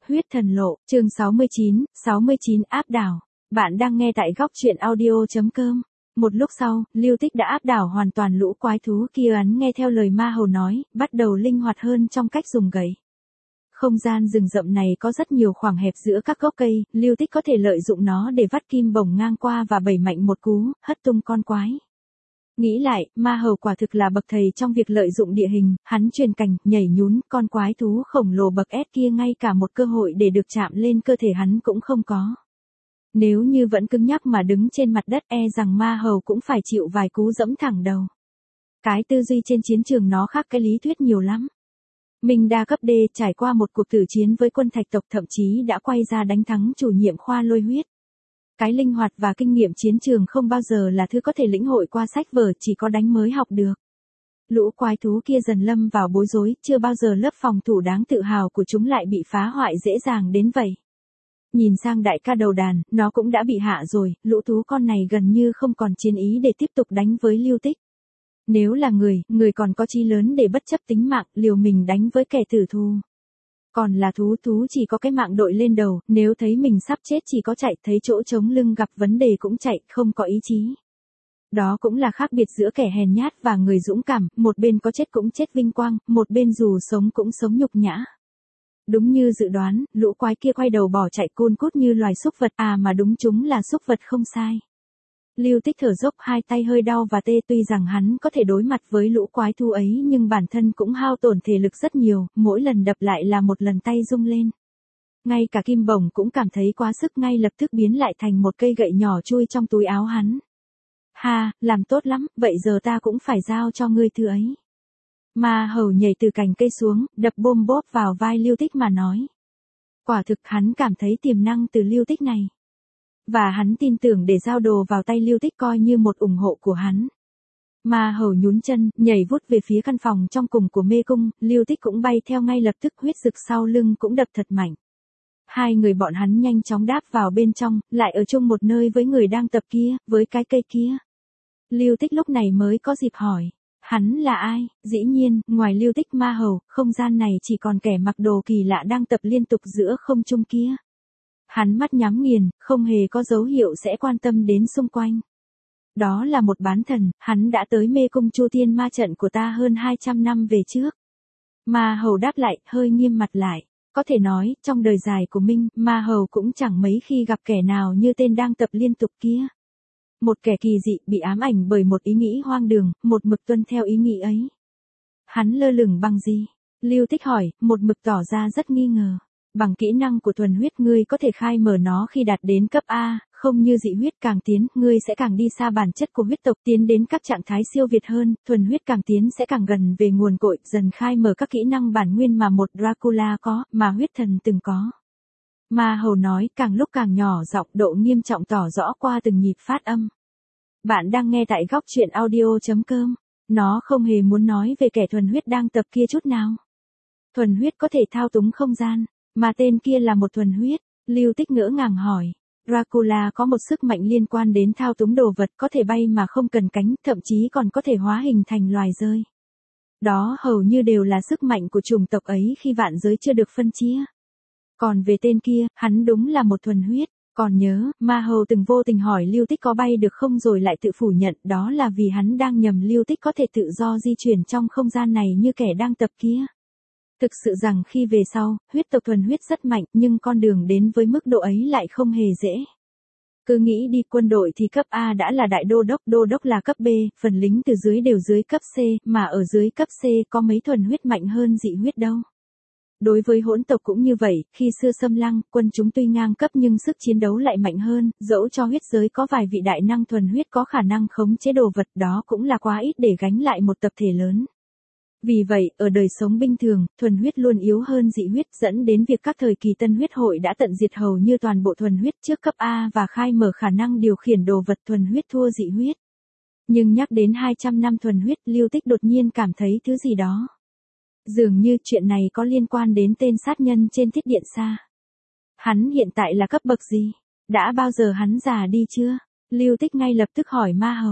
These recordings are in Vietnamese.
Huyết thần lộ, chương 69 áp đảo. Bạn đang nghe tại góc truyện audio.com. Một lúc sau, Lưu Tích đã áp đảo hoàn toàn lũ quái thú kia. Hắn nghe theo lời ma hầu nói, bắt đầu linh hoạt hơn trong cách dùng gậy. Không gian rừng rậm này có rất nhiều khoảng hẹp giữa các gốc cây, Lưu Tích có thể lợi dụng nó để vắt kim bổng ngang qua và bẩy mạnh một cú, hất tung con quái. Nghĩ lại, ma hầu quả thực là bậc thầy trong việc lợi dụng địa hình, hắn truyền cành, nhảy nhún, con quái thú khổng lồ bậc S kia ngay cả một cơ hội để được chạm lên cơ thể hắn cũng không có. Nếu như vẫn cứng nhắc mà đứng trên mặt đất rằng ma hầu cũng phải chịu vài cú dẫm thẳng đầu. Cái tư duy trên chiến trường nó khác cái lý thuyết nhiều lắm. Minh đa cấp D trải qua một cuộc tử chiến với quân thạch tộc thậm chí đã quay ra đánh thắng chủ nhiệm khoa lôi huyết. Cái linh hoạt và kinh nghiệm chiến trường không bao giờ là thứ có thể lĩnh hội qua sách vở, chỉ có đánh mới học được. Lũ quái thú kia dần lâm vào bối rối, chưa bao giờ lớp phòng thủ đáng tự hào của chúng lại bị phá hoại dễ dàng đến vậy. Nhìn sang đại ca đầu đàn, nó cũng đã bị hạ rồi, lũ thú con này gần như không còn chiến ý để tiếp tục đánh với Lưu Tích. Nếu là người còn có chí lớn để bất chấp tính mạng, liều mình đánh với kẻ tử thù. Còn là thú chỉ có cái mạng đội lên đầu, nếu thấy mình sắp chết chỉ có chạy, thấy chỗ chống lưng gặp vấn đề cũng chạy, không có ý chí. Đó cũng là khác biệt giữa kẻ hèn nhát và người dũng cảm, một bên có chết cũng chết vinh quang, một bên dù sống cũng sống nhục nhã. Đúng như dự đoán, lũ quái kia quay đầu bỏ chạy cun cút như loài súc vật, mà đúng chúng là súc vật không sai. Lưu Tích thở dốc, hai tay hơi đau và tê, tuy rằng hắn có thể đối mặt với lũ quái thú ấy nhưng bản thân cũng hao tổn thể lực rất nhiều, mỗi lần đập lại là một lần tay rung lên. Ngay cả kim bổng cũng cảm thấy quá sức, ngay lập tức biến lại thành một cây gậy nhỏ chui trong túi áo hắn. Ha, làm tốt lắm, vậy giờ ta cũng phải giao cho ngươi thứ ấy. Ma hầu nhảy từ cành cây xuống, đập bôm bốp vào vai Lưu Tích mà nói. Quả thực hắn cảm thấy tiềm năng từ Lưu Tích này. Và hắn tin tưởng để giao đồ vào tay Lưu Tích coi như một ủng hộ của hắn. Ma hầu nhún chân, nhảy vút về phía căn phòng trong cùng của mê cung, Lưu Tích cũng bay theo, ngay lập tức huyết dực sau lưng cũng đập thật mạnh. Hai người bọn hắn nhanh chóng đáp vào bên trong, lại ở chung một nơi với người đang tập kia, với cái cây kia. Lưu Tích lúc này mới có dịp hỏi, hắn là ai? Dĩ nhiên, ngoài Lưu Tích ma hầu, không gian này chỉ còn kẻ mặc đồ kỳ lạ đang tập liên tục giữa không trung kia. Hắn mắt nhắm nghiền, không hề có dấu hiệu sẽ quan tâm đến xung quanh. Đó là một bán thần, hắn đã tới mê cung Chu Tiên ma trận của ta hơn 200 năm về trước. Ma hầu đáp lại, hơi nghiêm mặt lại. Có thể nói, trong đời dài của Minh, ma hầu cũng chẳng mấy khi gặp kẻ nào như tên đang tập liên tục kia. Một kẻ kỳ dị, bị ám ảnh bởi một ý nghĩ hoang đường, một mực tuân theo ý nghĩ ấy. Hắn lơ lửng bằng gì? Lưu Tích hỏi, một mực tỏ ra rất nghi ngờ. Bằng kỹ năng của thuần huyết ngươi có thể khai mở nó khi đạt đến cấp A, không như dị huyết càng tiến, ngươi sẽ càng đi xa bản chất của huyết tộc, tiến đến các trạng thái siêu việt hơn, thuần huyết càng tiến sẽ càng gần về nguồn cội, dần khai mở các kỹ năng bản nguyên mà một Dracula có, mà huyết thần từng có. Ma hầu nói, càng lúc càng nhỏ giọng, độ nghiêm trọng tỏ rõ qua từng nhịp phát âm. Bạn đang nghe tại góc truyện audio.com. Nó không hề muốn nói về kẻ thuần huyết đang tập kia chút nào. Thuần huyết có thể thao túng không gian. Mà tên kia là một thuần huyết, Lưu Tích ngỡ ngàng hỏi. Dracula có một sức mạnh liên quan đến thao túng đồ vật, có thể bay mà không cần cánh, thậm chí còn có thể hóa hình thành loài rơi. Đó hầu như đều là sức mạnh của chủng tộc ấy khi vạn giới chưa được phân chia. Còn về tên kia, hắn đúng là một thuần huyết. Còn nhớ, ma hầu từng vô tình hỏi Lưu Tích có bay được không rồi lại tự phủ nhận, đó là vì hắn đang nhầm Lưu Tích có thể tự do di chuyển trong không gian này như kẻ đang tập kia. Thực sự rằng khi về sau, huyết tộc thuần huyết rất mạnh nhưng con đường đến với mức độ ấy lại không hề dễ. Cứ nghĩ đi quân đội thì cấp A đã là đại đô đốc là cấp B, phần lính từ dưới đều dưới cấp C, mà ở dưới cấp C có mấy thuần huyết mạnh hơn dị huyết đâu. Đối với hỗn tộc cũng như vậy, khi xưa xâm lăng, quân chúng tuy ngang cấp nhưng sức chiến đấu lại mạnh hơn, dẫu cho huyết giới có vài vị đại năng thuần huyết có khả năng khống chế đồ vật, đó cũng là quá ít để gánh lại một tập thể lớn. Vì vậy, ở đời sống bình thường, thuần huyết luôn yếu hơn dị huyết, dẫn đến việc các thời kỳ tân huyết hội đã tận diệt hầu như toàn bộ thuần huyết trước cấp A và khai mở khả năng điều khiển đồ vật, thuần huyết thua dị huyết. Nhưng nhắc đến 200 năm thuần huyết, Lưu Tích đột nhiên cảm thấy thứ gì đó. Dường như chuyện này có liên quan đến tên sát nhân trên thiết điện xa. Hắn hiện tại là cấp bậc gì? Đã bao giờ hắn già đi chưa? Lưu Tích ngay lập tức hỏi ma hầu.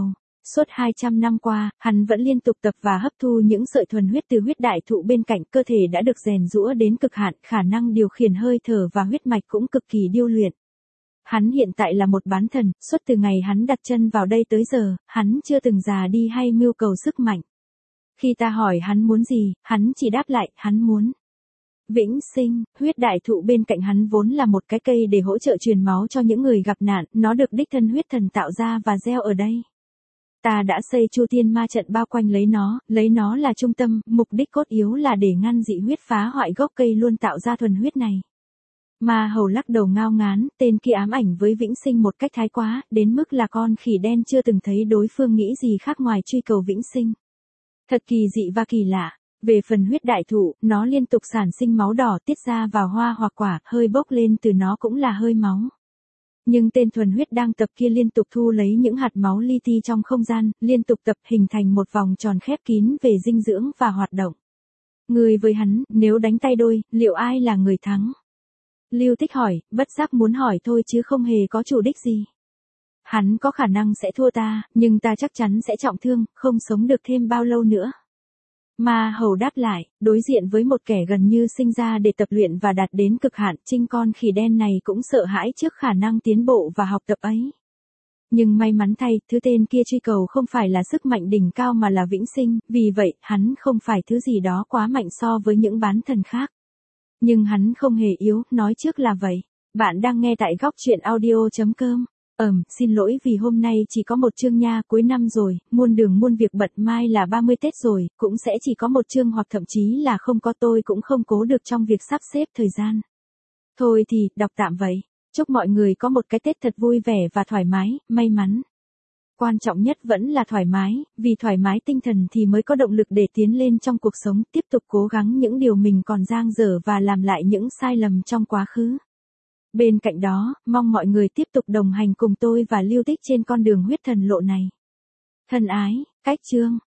Suốt 200 năm qua, hắn vẫn liên tục tập và hấp thu những sợi thuần huyết từ huyết đại thụ bên cạnh, cơ thể đã được rèn giũa đến cực hạn, khả năng điều khiển hơi thở và huyết mạch cũng cực kỳ điêu luyện. Hắn hiện tại là một bán thần, suốt từ ngày hắn đặt chân vào đây tới giờ, hắn chưa từng già đi hay mưu cầu sức mạnh. Khi ta hỏi hắn muốn gì, hắn chỉ đáp lại, hắn muốn vĩnh sinh. Huyết đại thụ bên cạnh hắn vốn là một cái cây để hỗ trợ truyền máu cho những người gặp nạn, nó được đích thân huyết thần tạo ra và gieo ở đây. Ta đã xây Chu Tiên Ma trận bao quanh lấy nó là trung tâm, mục đích cốt yếu là để ngăn dị huyết phá hoại gốc cây luôn tạo ra thuần huyết này. Ma Hầu lắc đầu ngao ngán, tên kia ám ảnh với vĩnh sinh một cách thái quá, đến mức là con khỉ đen chưa từng thấy đối phương nghĩ gì khác ngoài truy cầu vĩnh sinh. Thật kỳ dị và kỳ lạ. Về phần huyết đại thụ, nó liên tục sản sinh máu đỏ tiết ra vào hoa hoặc quả, hơi bốc lên từ nó cũng là hơi máu. Nhưng tên thuần huyết đang tập kia liên tục thu lấy những hạt máu li ti trong không gian, liên tục tập hình thành một vòng tròn khép kín về dinh dưỡng và hoạt động. Người với hắn, nếu đánh tay đôi, liệu ai là người thắng? Lưu Tích hỏi, bất giác muốn hỏi thôi chứ không hề có chủ đích gì. Hắn có khả năng sẽ thua ta, nhưng ta chắc chắn sẽ trọng thương, không sống được thêm bao lâu nữa. Ma Hầu đáp lại, đối diện với một kẻ gần như sinh ra để tập luyện và đạt đến cực hạn, Trinh con khỉ đen này cũng sợ hãi trước khả năng tiến bộ và học tập ấy. Nhưng may mắn thay, thứ tên kia truy cầu không phải là sức mạnh đỉnh cao mà là vĩnh sinh, vì vậy, hắn không phải thứ gì đó quá mạnh so với những bán thần khác. Nhưng hắn không hề yếu, nói trước là vậy. Bạn đang nghe tại góc truyện audio.com. Xin lỗi vì hôm nay chỉ có một chương nha, cuối năm rồi, muôn đường muôn việc bận, mai là 30 Tết rồi, cũng sẽ chỉ có một chương hoặc thậm chí là không có, tôi cũng không cố được trong việc sắp xếp thời gian. Thôi thì, đọc tạm vậy. Chúc mọi người có một cái Tết thật vui vẻ và thoải mái, may mắn. Quan trọng nhất vẫn là thoải mái, vì thoải mái tinh thần thì mới có động lực để tiến lên trong cuộc sống, tiếp tục cố gắng những điều mình còn dang dở và làm lại những sai lầm trong quá khứ. Bên cạnh đó, mong mọi người tiếp tục đồng hành cùng tôi và Lưu Tích trên con đường huyết thần lộ này. Thân ái, cách chương.